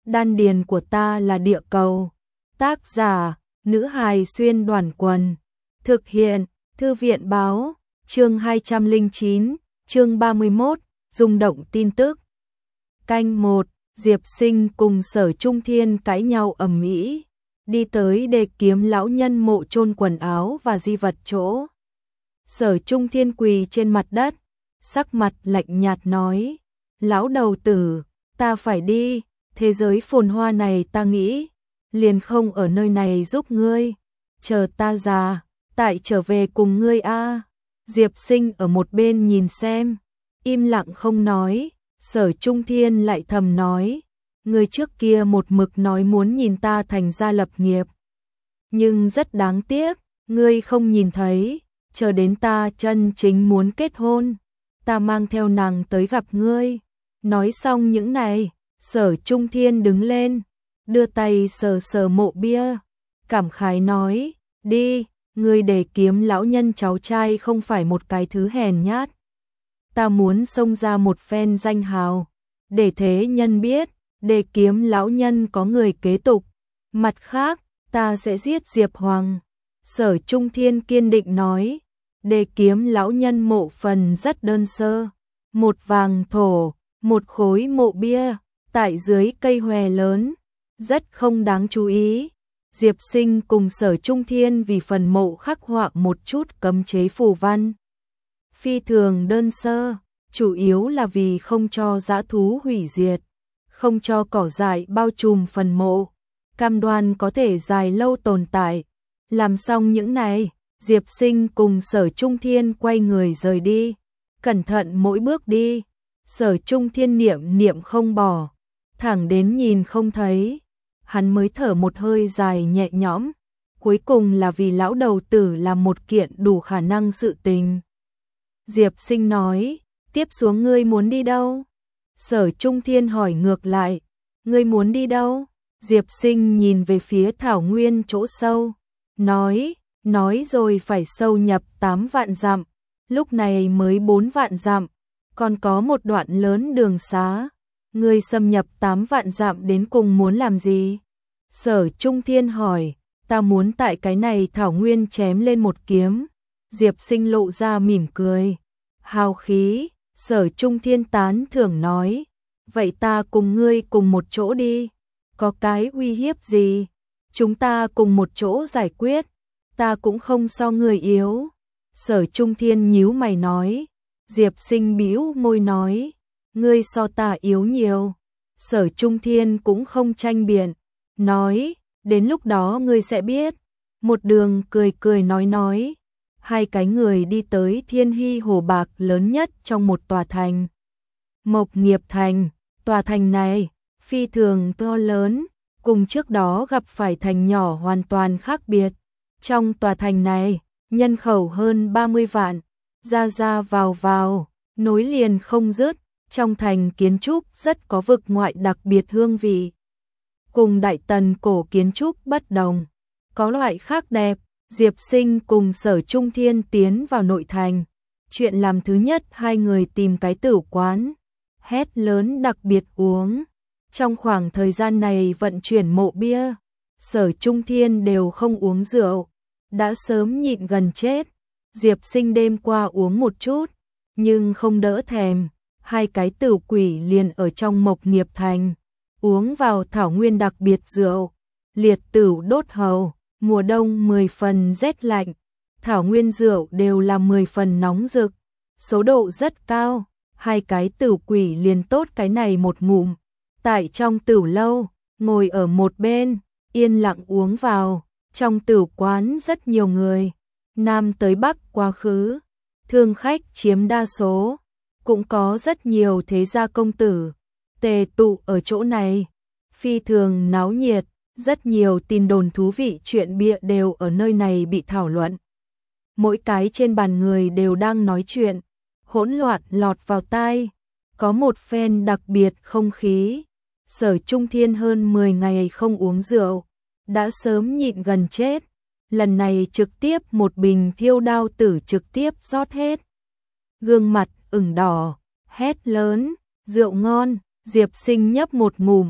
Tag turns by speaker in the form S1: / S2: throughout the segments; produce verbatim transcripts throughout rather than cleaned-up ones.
S1: đan điền của ta là địa cầu. Tác giả, nữ hài xuyên đoàn quần. Thực hiện, thư viện báo, chương hai trăm lẻ chín, chương ba mươi mốt, rung động tin tức. Canh một, Diệp Sinh cùng Sở Trung Thiên cãi nhau ầm ĩ, đi tới Đề Kiếm lão nhân mộ chôn quần áo và di vật chỗ. Sở Trung Thiên quỳ trên mặt đất, sắc mặt lạnh nhạt nói: "Lão đầu tử, ta phải đi, thế giới phồn hoa này ta nghĩ liền không ở nơi này giúp ngươi, chờ ta già, tại trở về cùng ngươi a." Diệp Sinh ở một bên nhìn xem, im lặng không nói. Sở Trung Thiên lại thầm nói: "Ngươi trước kia một mực nói muốn nhìn ta thành gia lập nghiệp, nhưng rất đáng tiếc, ngươi không nhìn thấy, chờ đến ta chân chính muốn kết hôn, ta mang theo nàng tới gặp ngươi." Nói xong những này, Sở Trung Thiên đứng lên, đưa tay sờ sờ mộ bia, cảm khái nói: "Đi, ngươi Đề Kiếm lão nhân cháu trai không phải một cái thứ hèn nhát. Ta muốn xông ra một phen danh hào, để thế nhân biết, Đề Kiếm lão nhân có người kế tục. Mặt khác, ta sẽ giết Diệp Hoàng." Sở Trung Thiên kiên định nói. Đề Kiếm lão nhân mộ phần rất đơn sơ, một vàng thổ, một khối mộ bia, tại dưới cây hòe lớn, rất không đáng chú ý. Diệp Sinh cùng Sở Trung Thiên vì phần mộ khắc họa một chút cấm chế phù văn. Phi thường đơn sơ, chủ yếu là vì không cho dã thú hủy diệt, không cho cỏ dại bao trùm phần mộ, cam đoan có thể dài lâu tồn tại. Làm xong những này, Diệp Sinh cùng Sở Trung Thiên quay người rời đi, cẩn thận mỗi bước đi. Sở Trung Thiên niệm niệm không bỏ, thẳng đến nhìn không thấy, hắn mới thở một hơi dài nhẹ nhõm. Cuối cùng là vì lão đầu tử làm một kiện đủ khả năng sự tình. Diệp Sinh nói: "Tiếp xuống ngươi muốn đi đâu?" Sở Trung Thiên hỏi ngược lại: "Ngươi muốn đi đâu?" Diệp Sinh nhìn về phía thảo nguyên chỗ sâu, nói: "Nói rồi phải sâu nhập tám vạn dặm, lúc này mới bốn vạn dặm, còn có một đoạn lớn đường xá. Ngươi xâm nhập tám vạn dặm đến cùng muốn làm gì?" Sở Trung Thiên hỏi: "Ta muốn tại cái này thảo nguyên chém lên một kiếm." Diệp Sinh lộ ra mỉm cười, hào khí. Sở Trung Thiên tán thưởng nói: "Vậy ta cùng ngươi cùng một chỗ đi, có cái uy hiếp gì, chúng ta cùng một chỗ giải quyết, ta cũng không so người yếu." Sở Trung Thiên nhíu mày nói. Diệp Sinh bĩu môi nói: "Ngươi so ta yếu nhiều." Sở Trung Thiên cũng không tranh biện, nói: "Đến lúc đó ngươi sẽ biết." Một đường cười cười nói nói, hai cái người đi tới Thiên Hy Hồ Bạc lớn nhất trong một tòa thành. Mộc Nghiệp Thành, tòa thành này phi thường to lớn, cùng trước đó gặp phải thành nhỏ hoàn toàn khác biệt. Trong tòa thành này, nhân khẩu hơn ba mươi vạn, ra ra vào vào, nối liền không dứt. Trong thành kiến trúc rất có vực ngoại đặc biệt hương vị, cùng Đại Tần cổ kiến trúc bất đồng, có loại khác đẹp. Diệp Sinh cùng Sở Trung Thiên tiến vào nội thành. Chuyện làm thứ nhất, hai người tìm cái tửu quán, hét lớn đặc biệt uống. Trong khoảng thời gian này vận chuyển mộ bia, Sở Trung Thiên đều không uống rượu, đã sớm nhịn gần chết. Diệp Sinh đêm qua uống một chút, nhưng không đỡ thèm. Hai cái tửu quỷ liền ở trong Mộc Nghiệp Thành, uống vào thảo nguyên đặc biệt rượu, liệt tửu đốt hầu. Mùa đông mười phần rét lạnh, thảo nguyên rượu đều là mười phần nóng rực, số độ rất cao. Hai cái tửu quỷ liền tốt cái này một ngụm, tại trong tửu lâu, ngồi ở một bên, yên lặng uống vào. Trong tửu quán rất nhiều người, Nam tới Bắc quá khứ, thương khách chiếm đa số, cũng có rất nhiều thế gia công tử tề tụ ở chỗ này, phi thường náo nhiệt. Rất nhiều tin đồn thú vị chuyện bịa đều ở nơi này bị thảo luận. Mỗi cái trên bàn người đều đang nói chuyện, hỗn loạn lọt vào tai, có một phen đặc biệt không khí. Sở Trung Thiên hơn mười ngày không uống rượu, đã sớm nhịn gần chết. Lần này trực tiếp một bình thiêu đao tử trực tiếp rót hết. Gương mặt ửng đỏ, hét lớn: "Rượu ngon!" Diệp Sinh nhấp một ngụm,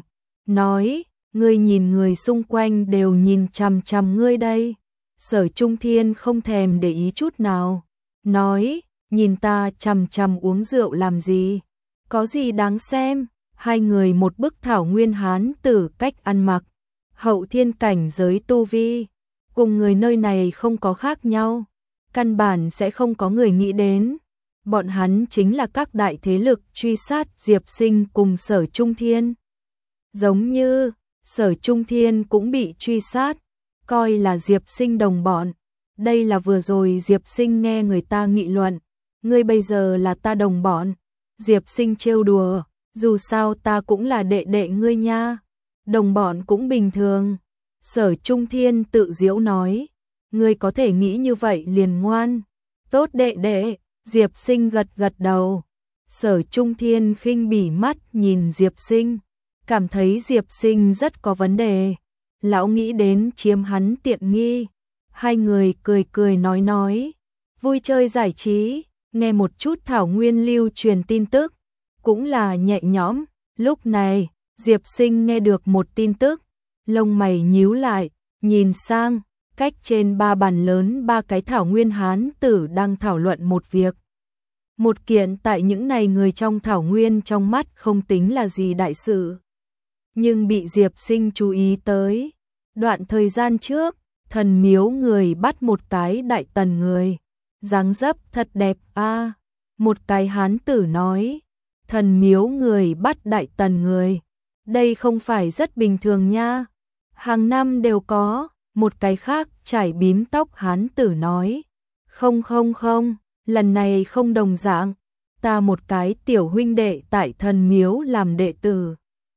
S1: nói, ngươi nhìn người xung quanh đều nhìn chằm chằm ngươi đây. Sở Trung Thiên không thèm để ý chút nào, nói, nhìn ta chằm chằm uống rượu làm gì, có gì đáng xem. Hai người một bức thảo nguyên hán tử cách ăn mặc, hậu thiên cảnh giới tu vi, cùng người nơi này không có khác nhau, căn bản sẽ không có người nghĩ đến. Bọn hắn chính là các đại thế lực truy sát Diệp Sinh cùng Sở Trung Thiên. Giống như, Sở Trung Thiên cũng bị truy sát, coi là Diệp Sinh đồng bọn. Đây là vừa rồi Diệp Sinh nghe người ta nghị luận, ngươi bây giờ là ta đồng bọn. Diệp Sinh trêu đùa, dù sao ta cũng là đệ đệ ngươi nha, đồng bọn cũng bình thường. Sở Trung Thiên tự giễu nói, ngươi có thể nghĩ như vậy liền ngoan. Tốt đệ đệ. Diệp Sinh gật gật đầu. Sở Trung Thiên khinh bỉ mắt nhìn Diệp Sinh, cảm thấy Diệp Sinh rất có vấn đề. Lão nghĩ đến chiếm hắn tiện nghi. Hai người cười cười nói nói, vui chơi giải trí, nghe một chút Thảo Nguyên lưu truyền tin tức, cũng là nhẹ nhõm. Lúc này, Diệp Sinh nghe được một tin tức, lông mày nhíu lại, nhìn sang, cách trên ba bàn lớn ba cái Thảo Nguyên hán tử đang thảo luận một việc. Một kiện tại những này người trong Thảo Nguyên trong mắt không tính là gì đại sự, nhưng bị Diệp Sinh chú ý tới. Đoạn thời gian trước, thần miếu người bắt một cái đại tần người, dáng dấp thật đẹp a. À. Một cái hán tử nói, thần miếu người bắt đại tần người, đây không phải rất bình thường nha, hàng năm đều có. Một cái khác trải bím tóc hán tử nói, không không không, lần này không đồng dạng, ta một cái tiểu huynh đệ tại thần miếu làm đệ tử.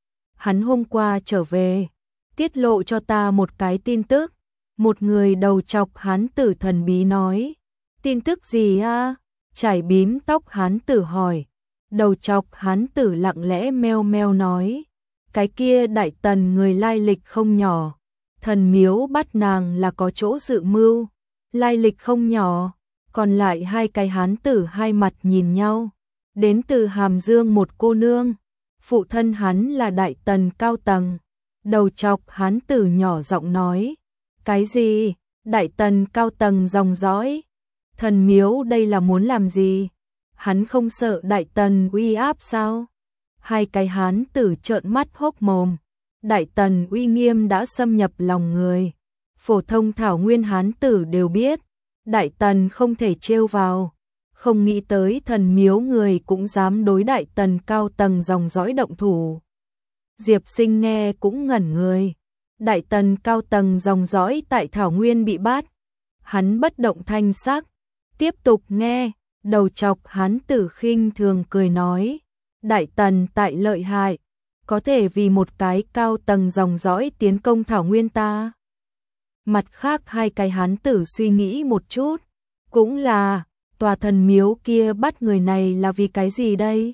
S1: Hắn hôm qua trở về, tiết lộ cho ta một cái tin tức. Một người đầu chọc hán tử thần bí nói, tin tức gì a? Trải bím tóc hán tử hỏi. Đầu chọc hán tử lặng lẽ meo meo nói, cái kia đại tần người lai lịch không nhỏ, thần miếu bắt nàng là có chỗ dự mưu, lai lịch không nhỏ. Còn lại hai cái hán tử hai mặt nhìn nhau, đến từ Hàm Dương một cô nương, phụ thân hắn là đại tần cao tầng. Đầu chọc hán tử nhỏ giọng nói, cái gì? Đại tần cao tầng dòng dõi? Thần miếu đây là muốn làm gì? Hắn không sợ đại tần uy áp sao? Hai cái hán tử trợn mắt hốc mồm. Đại tần uy nghiêm đã xâm nhập lòng người, phổ thông Thảo Nguyên hán tử đều biết, đại tần không thể trêu vào. Không nghĩ tới thần miếu người cũng dám đối đại tần cao tầng dòng dõi động thủ. Diệp Sinh nghe cũng ngẩn người, đại tần cao tầng dòng dõi tại Thảo Nguyên bị bắt. Hắn bất động thanh sắc, tiếp tục nghe. Đầu chọc hán tử khinh thường cười nói, đại tần tại lợi hại, có thể vì một cái cao tầng dòng dõi tiến công Thảo Nguyên ta. Mặt khác hai cái hán tử suy nghĩ một chút, cũng là, tòa thần miếu kia bắt người này là vì cái gì đây?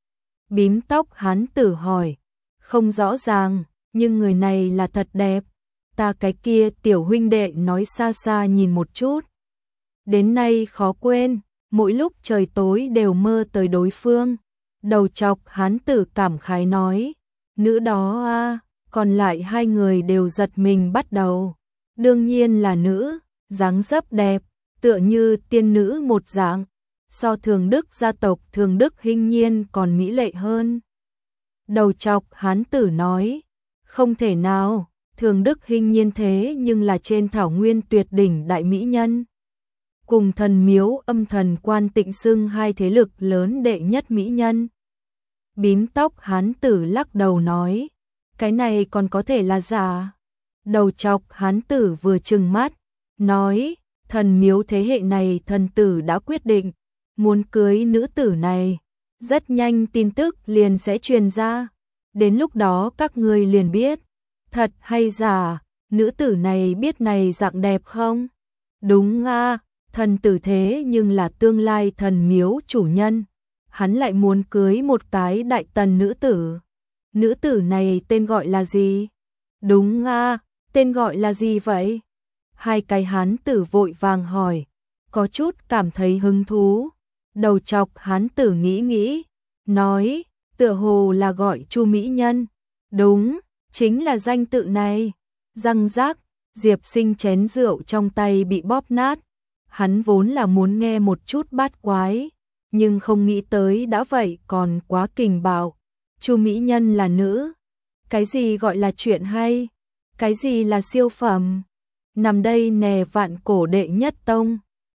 S1: Bím tóc hán tử hỏi, không rõ ràng, nhưng người này là thật đẹp. Ta cái kia tiểu huynh đệ nói xa xa nhìn một chút. Đến nay khó quên, mỗi lúc trời tối đều mơ tới đối phương. Đầu chọc hán tử cảm khái nói, nữ đó a. Còn lại hai người đều giật mình bắt đầu. Đương nhiên là nữ, dáng dấp đẹp, tựa như tiên nữ một dạng, so Thường Đức gia tộc Thường Đức Hinh Nhiên còn mỹ lệ hơn. Đầu chọc hán tử nói, không thể nào, Thường Đức Hinh Nhiên thế nhưng là trên Thảo Nguyên tuyệt đỉnh đại mỹ nhân. Cùng thần miếu âm thần quan tịnh xưng hai thế lực lớn đệ nhất mỹ nhân. Bím tóc hán tử lắc đầu nói, cái này còn có thể là giả. Đầu chọc hán tử vừa trừng mắt, nói, thần miếu thế hệ này thần tử đã quyết định, muốn cưới nữ tử này. Rất nhanh tin tức liền sẽ truyền ra, đến lúc đó các ngươi liền biết, thật hay giả. Nữ tử này biết này dạng đẹp không? Đúng a, thần tử thế nhưng là tương lai thần miếu chủ nhân, hắn lại muốn cưới một cái đại tần nữ tử. Nữ tử này tên gọi là gì? Đúng a, tên gọi là gì vậy? Hai cái hán tử vội vàng hỏi, có chút cảm thấy hứng thú. Đầu chọc hán tử nghĩ nghĩ, nói, tựa hồ là gọi Chu mỹ nhân. Đúng, chính là danh tự này. Răng rác, Diệp Sinh chén rượu trong tay bị bóp nát. Hắn vốn là muốn nghe một chút bát quái, nhưng không nghĩ tới đã vậy còn quá kình bạo. Chu mỹ nhân là nữ. Cái gì gọi là chuyện hay? Cái gì là siêu phẩm? Nằm đây nè vạn cổ đệ nhất tông.